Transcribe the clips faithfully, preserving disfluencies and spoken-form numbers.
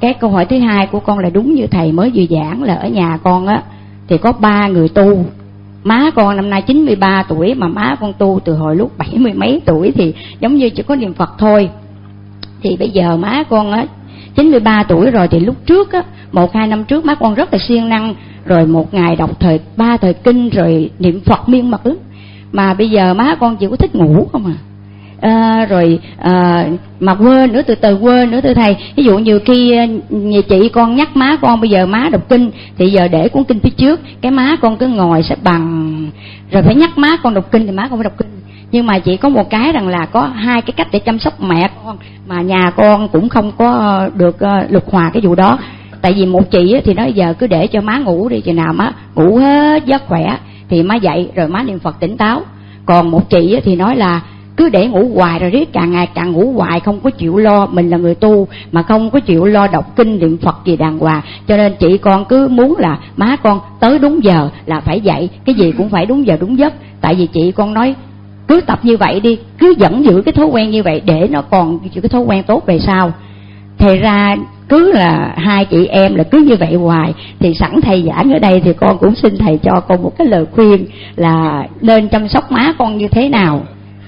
cái câu hỏi thứ hai của con là đúng như thầy mới vừa giảng, là ở nhà con á thì có ba người tu. Má con năm nay chín mươi ba tuổi mà má con tu từ hồi lúc bảy mươi mấy tuổi, thì giống như chỉ có niệm Phật thôi. Thì bây giờ má con á chín mươi ba tuổi rồi, thì lúc trước á, một hai năm trước má con rất là siêng năng, rồi một ngày đọc thời ba thời kinh rồi niệm Phật miên mật lắm. Mà bây giờ má con chỉ có thích ngủ không à. À, rồi à, mà quên nữa, từ từ quên nữa thưa thầy. Ví dụ nhiều khi nhà chị con nhắc má con bây giờ má đọc kinh, thì giờ để cuốn kinh phía trước, cái má con cứ ngồi xếp bằng, rồi phải nhắc má con đọc kinh thì má con phải đọc kinh. Nhưng mà chỉ có một cái rằng là có hai cái cách để chăm sóc mẹ con, mà nhà con cũng không có được uh, lục hòa cái vụ đó. Tại vì một chị thì nói giờ cứ để cho má ngủ đi, chừng nào má ngủ hết giấc khỏe thì má dậy rồi má niệm Phật tỉnh táo. Còn một chị thì nói là cứ để ngủ hoài, rồi riết càng ngày càng ngủ hoài, không có chịu lo, mình là người tu mà không có chịu lo đọc kinh niệm Phật gì đàng hoàng. Cho nên chị con cứ muốn là má con tới đúng giờ là phải dậy, cái gì cũng phải đúng giờ đúng giấc. Tại vì chị con nói cứ tập như vậy đi, cứ vẫn giữ cái thói quen như vậy để nó còn giữ cái thói quen tốt về sau. Thì ra cứ là hai chị em là cứ như vậy hoài. Thì sẵn thầy giảng ở đây thì con cũng xin thầy cho con một cái lời khuyên là nên chăm sóc má con như thế nào.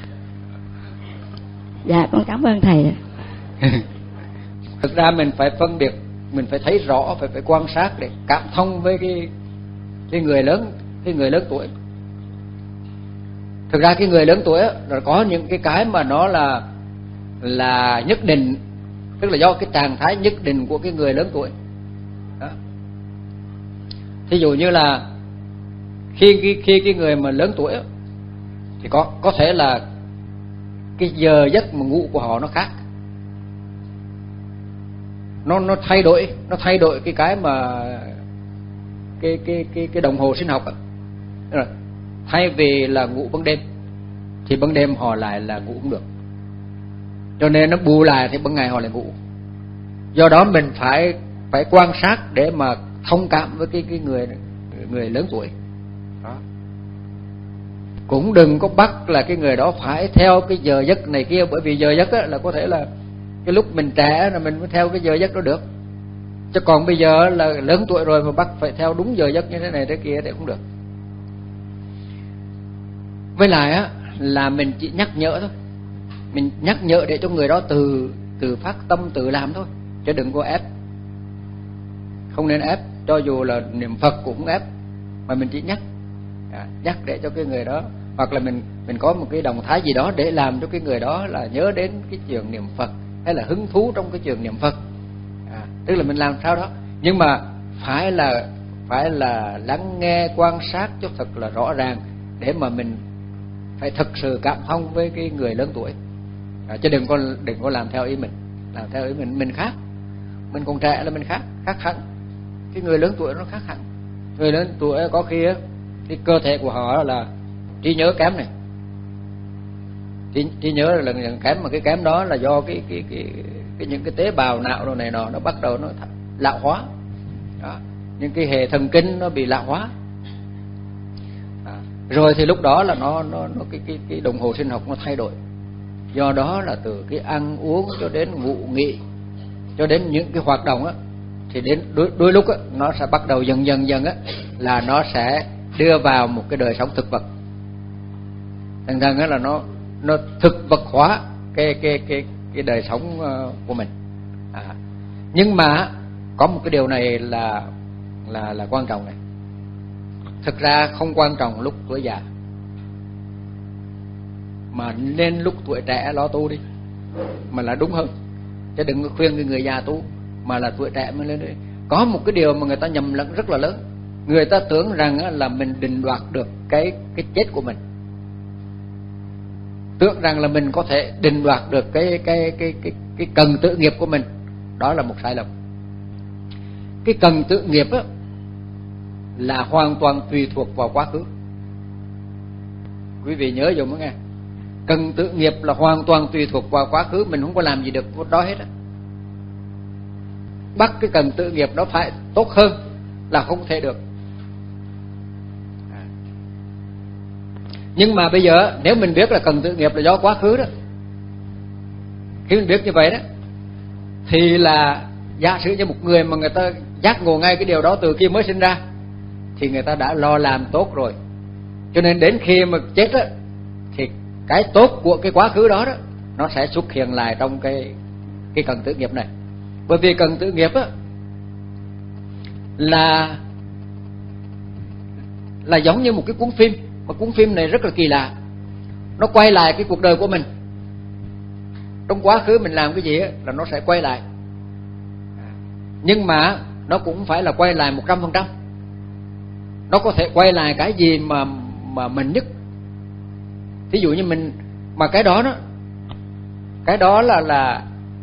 Dạ con cảm ơn thầy. Thực ra mình phải phân biệt, mình phải thấy rõ, phải phải quan sát để cảm thông với cái cái người lớn, cái người lớn tuổi. Thực ra cái người lớn tuổi rồi có những cái cái mà nó là là nhất định, tức là do cái trạng thái nhất định của cái người lớn tuổi. Đó. Thí dụ như là khi khi khi cái người mà lớn tuổi thì có có thể là cái giờ giấc mà ngủ của họ nó khác, nó nó thay đổi, nó thay đổi cái cái mà cái cái cái cái đồng hồ sinh học á. Rồi thay vì là ngủ ban đêm thì ban đêm họ lại là ngủ không được, cho nên nó bù lại thì ban ngày họ lại ngủ. Do đó mình phải phải quan sát để mà thông cảm với cái cái người người lớn tuổi đó. Cũng đừng có bắt là cái người đó phải theo cái giờ giấc này kia, bởi vì giờ giấc á, là có thể là cái lúc mình trẻ là mình mới theo cái giờ giấc đó được, chứ còn bây giờ là lớn tuổi rồi mà bắt phải theo đúng giờ giấc như thế này thế kia thì không được. Với lại á là mình chỉ nhắc nhở thôi, mình nhắc nhở để cho người đó từ từ phát tâm tự làm thôi, chứ đừng có ép. Không nên ép, cho dù là niệm Phật cũng không ép, mà mình chỉ nhắc, à, nhắc để cho cái người đó, hoặc là mình mình có một cái động thái gì đó để làm cho cái người đó là nhớ đến cái chuyện niệm Phật, hay là hứng thú trong cái chuyện niệm Phật, à, tức là mình làm sao đó. Nhưng mà phải là phải là lắng nghe, quan sát cho thật là rõ ràng, để mà mình phải thực sự cảm thông với cái người lớn tuổi, à, chứ đừng có đừng có làm theo ý mình, làm theo ý mình mình khác. Mình còn trẻ là mình khác, khác hẳn. Cái người lớn tuổi nó khác hẳn. Người lớn tuổi có khi á, cái cơ thể của họ là trí nhớ kém này, trí, trí nhớ là lần kém, mà cái kém đó là do cái cái cái, cái những cái tế bào não đồ này nọ nó bắt đầu nó lão hóa, đó. Những cái hệ thần kinh nó bị lão hóa, đó. Rồi thì lúc đó là nó nó nó cái cái cái đồng hồ sinh học nó thay đổi. Do đó là từ cái ăn uống cho đến ngủ nghỉ, cho đến những cái hoạt động á, thì đến đôi, đôi lúc á, nó sẽ bắt đầu dần dần dần á, là nó sẽ đưa vào một cái đời sống thực vật. Thành ra là nó nó thực vật hóa cái cái cái cái đời sống của mình. À, nhưng mà có một cái điều này là là là quan trọng này. Thực ra không quan trọng lúc tuổi già, mà nên lúc tuổi trẻ lo tu đi, mà là đúng hơn. Chứ đừng có khuyên người, người già tu, mà là tuổi trẻ mới lên đi. Có một cái điều mà người ta nhầm lẫn rất là lớn. Người ta tưởng rằng là mình định đoạt được cái cái chết của mình, tưởng rằng là mình có thể định đoạt được cái cái cái cái cái cần tự nghiệp của mình. Đó là một sai lầm. Cái cần tự nghiệp á là hoàn toàn tùy thuộc vào quá khứ. Quý vị nhớ dùm nghe. Cần tự nghiệp là hoàn toàn tùy thuộc vào quá khứ, mình không có làm gì được đó hết á. Bắt cái cần tự nghiệp đó phải tốt hơn là không thể được. Nhưng mà bây giờ nếu mình biết là cần tự nghiệp là do quá khứ đó, khi mình biết như vậy đó, thì là giả sử như một người mà người ta giác ngộ ngay cái điều đó từ khi mới sinh ra thì người ta đã lo làm tốt rồi, cho nên đến khi mà chết á thì cái tốt của cái quá khứ đó đó nó sẽ xuất hiện lại trong cái cái cần tự nghiệp này. Bởi vì cần tự nghiệp á là là giống như một cái cuốn phim, mà cuốn phim này rất là kỳ lạ. Nó quay lại cái cuộc đời của mình. Trong quá khứ mình làm cái gì á là nó sẽ quay lại. Nhưng mà nó cũng phải là quay lại một trăm phần trăm. Nó có thể quay lại cái gì mà mà mình nhất. Ví dụ như mình mà cái đó đó cái đó là là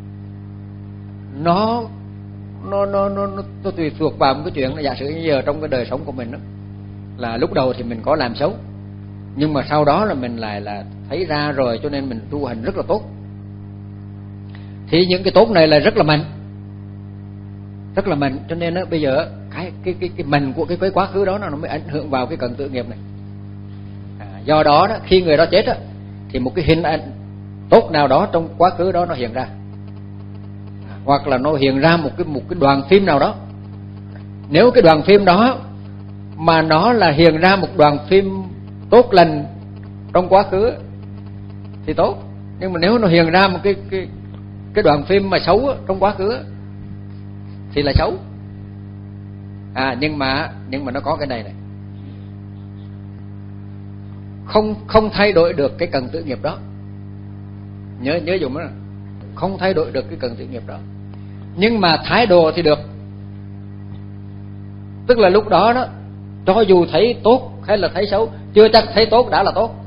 nó nó nó nó nó, nó tùy thuộc vào một cái chuyện là giả sử như giờ trong cái đời sống của mình đó, là lúc đầu thì mình có làm xấu, nhưng mà sau đó là mình lại là thấy ra rồi, cho nên mình tu hành rất là tốt. Thì những cái tốt này là rất là mạnh, rất là mạnh, cho nên đó, bây giờ cái cái cái cái mạnh của cái cái quá khứ đó nó mới ảnh hưởng vào cái cần tự nghiệp này. À, do đó đó khi người đó chết đó, thì một cái hình ảnh tốt nào đó trong quá khứ đó nó hiện ra, à, hoặc là nó hiện ra một cái một cái đoàn phim nào đó. Nếu cái đoàn phim đó mà nó là hiện ra một đoàn phim tốt lành trong quá khứ thì tốt, nhưng mà nếu nó hiện ra một cái cái cái đoàn phim mà xấu trong quá khứ thì là xấu. À nhưng mà nhưng mà nó có cái này này, không không thay đổi được cái cần tự nghiệp đó. Nhớ nhớ dùng đó, không thay đổi được cái cần tự nghiệp đó. Nhưng mà thái độ thì được. Tức là lúc đó đó, cho dù thấy tốt hay là thấy xấu, chưa chắc thấy tốt đã là tốt.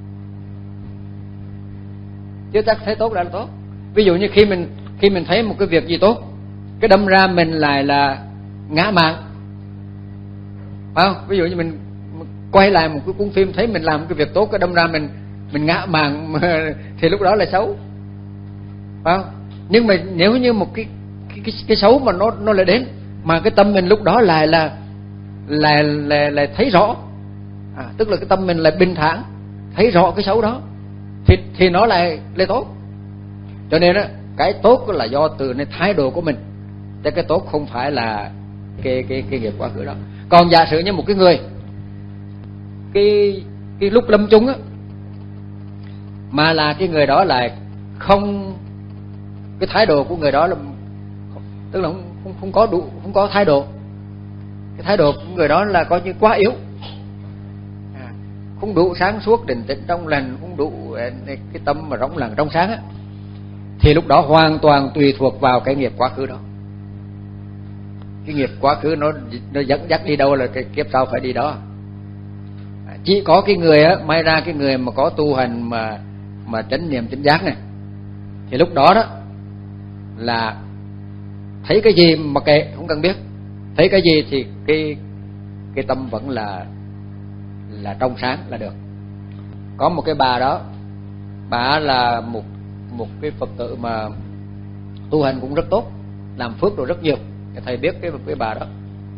Chưa chắc thấy tốt đã là tốt. Ví dụ như khi mình khi mình thấy một cái việc gì tốt, cái đâm ra mình lại là ngã mạn, phải không? Ví dụ như mình quay lại một cái cuốn phim thấy mình làm cái việc tốt, cái đâm ra mình mình ngã mạn thì lúc đó là xấu, phải không? Nhưng mà nếu như một cái cái cái, cái xấu mà nó nó lại đến, mà cái tâm mình lúc đó lại là là là, là thấy rõ, à, tức là cái tâm mình lại bình thản, thấy rõ cái xấu đó, thì thì nó lại lại tốt. Cho nên á, cái tốt là do từในthái độ của mình, chứ cái tốt không phải là cái cái cái nghiệp quá khứ đó. Còn giả sử như một cái người cái cái lúc lâm chung á, mà là cái người đó lại không, cái thái độ của người đó là tức là không không, không có đủ, không có thái độ, cái thái độ của người đó là coi như quá yếu, à, không đủ sáng suốt định tĩnh trong lành, không đủ cái tâm mà rỗng lặng trong sáng á, thì lúc đó hoàn toàn tùy thuộc vào cái nghiệp quá khứ đó. Cái nghiệp quá khứ nó nó dẫn dắt đi đâu là cái kiếp sau phải đi đó. Chỉ có cái người á, may ra cái người mà có tu hành mà mà chánh niệm chánh giác này, thì lúc đó đó là thấy cái gì mà kệ, không cần biết, thấy cái gì thì cái cái tâm vẫn là là trong sáng là được. Có một cái bà đó, bà là một một cái Phật tử mà tu hành cũng rất tốt, làm phước rồi rất nhiều. Thầy biết cái cái bà đó.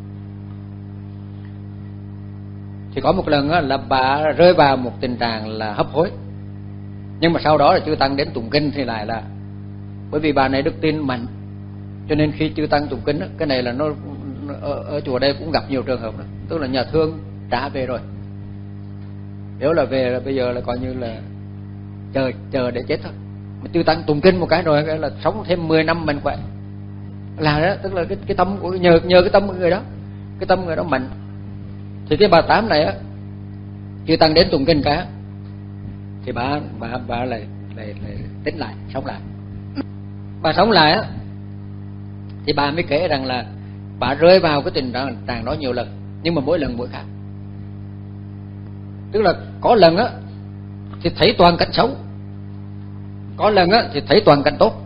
Thì có một lần á, là bà rơi vào một tình trạng là hấp hối, nhưng mà sau đó là chư tăng đến tụng kinh thì lại là, bởi vì bà này đức tin mạnh, cho nên khi chư tăng tụng kinh á, cái này là nó ở, ở chùa đây cũng gặp nhiều trường hợp đó. Tức là nhà thương trả về rồi, nếu là về là bây giờ là coi như là chờ chờ để chết thôi. Mà chư tăng tụng kinh một cái rồi cái là sống thêm mười năm mạnh khỏe, là đó, tức là cái cái tâm của nhờ nhờ cái tâm của người đó, cái tâm người đó mạnh. Thì cái bà tám này á, chư tăng đến tụng kinh cả, thì bà bà bà lại lại, lại tính lại, sống lại. Bà sống lại á, thì bà mới kể rằng là bà rơi vào cái tình trạng đó nhiều lần, nhưng mà mỗi lần mỗi khác. Tức là có lần á thì thấy toàn cảnh xấu, có lần á thì thấy toàn cảnh tốt.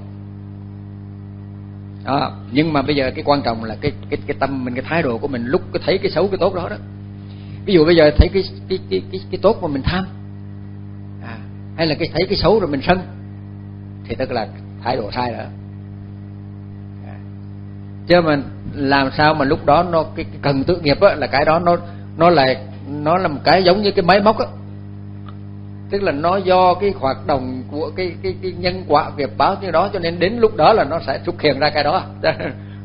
Đó, nhưng mà bây giờ cái quan trọng là cái cái cái tâm mình, cái thái độ của mình lúc cái thấy cái xấu cái tốt đó đó. Ví dụ bây giờ thấy cái cái cái cái, cái tốt mà mình tham, à, hay là cái thấy cái xấu rồi mình sân, thì tức là thái độ sai rồi. À, chứ mà làm sao mà lúc đó nó cái, cái cần tự nghiệp á, là cái đó nó nó là nó là một cái giống như cái máy móc á, tức là nó do cái hoạt động của cái cái cái nhân quả nghiệp báo như đó, cho nên đến lúc đó là nó sẽ xuất hiện ra cái đó.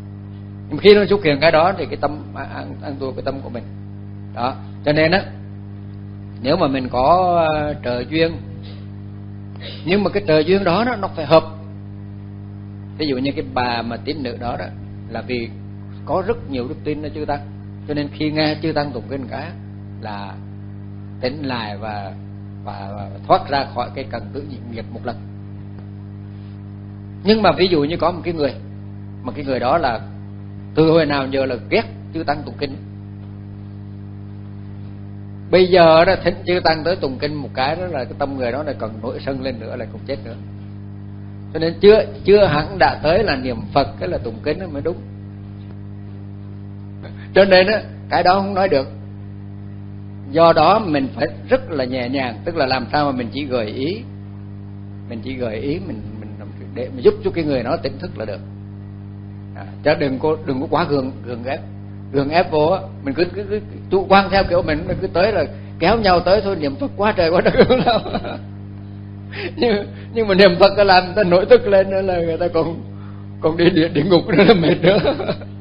Nhưng khi nó xuất hiện cái đó thì cái tâm ăn, ăn thua cái tâm của mình đó. Cho nên á, nếu mà mình có trợ duyên, nhưng mà cái trợ duyên đó nó, nó phải hợp. Ví dụ như cái bà mà tín nữ đó đó là vì có rất nhiều đức tin ở chư tăng, cho nên khi nghe chư tăng tụng kinh cái là tỉnh lại và, và, và thoát ra khỏi cái cần tự nhiễm nghiệp một lần. Nhưng mà ví dụ như có một cái người mà cái người đó là từ hồi nào giờ là ghét chư tăng tụng kinh, bây giờ đó thỉnh chư tăng tới tụng kinh một cái đó là cái tâm người đó là còn nổi sân lên nữa, là cũng chết nữa. Cho nên chưa chưa hẳn đã tới là niệm Phật cái là tụng kinh nó mới đúng. Cho nên á, cái đó không nói được. Do đó mình phải rất là nhẹ nhàng, tức là làm sao mà mình chỉ gợi ý, mình chỉ gợi ý mình mình để mình giúp cho cái người đó tỉnh thức là được. À, chứ đừng có đừng có quá gượng gượng ép, gượng ép vô á, mình cứ cứ, cứ chủ quan theo kiểu mình, mình cứ tới là kéo nhau tới thôi, niệm Phật quá trời quá đất đâu. nhưng nhưng mà niệm Phật có làm người ta nổi tức lên nữa là người ta còn còn đi địa, địa ngục nữa là mệt nữa.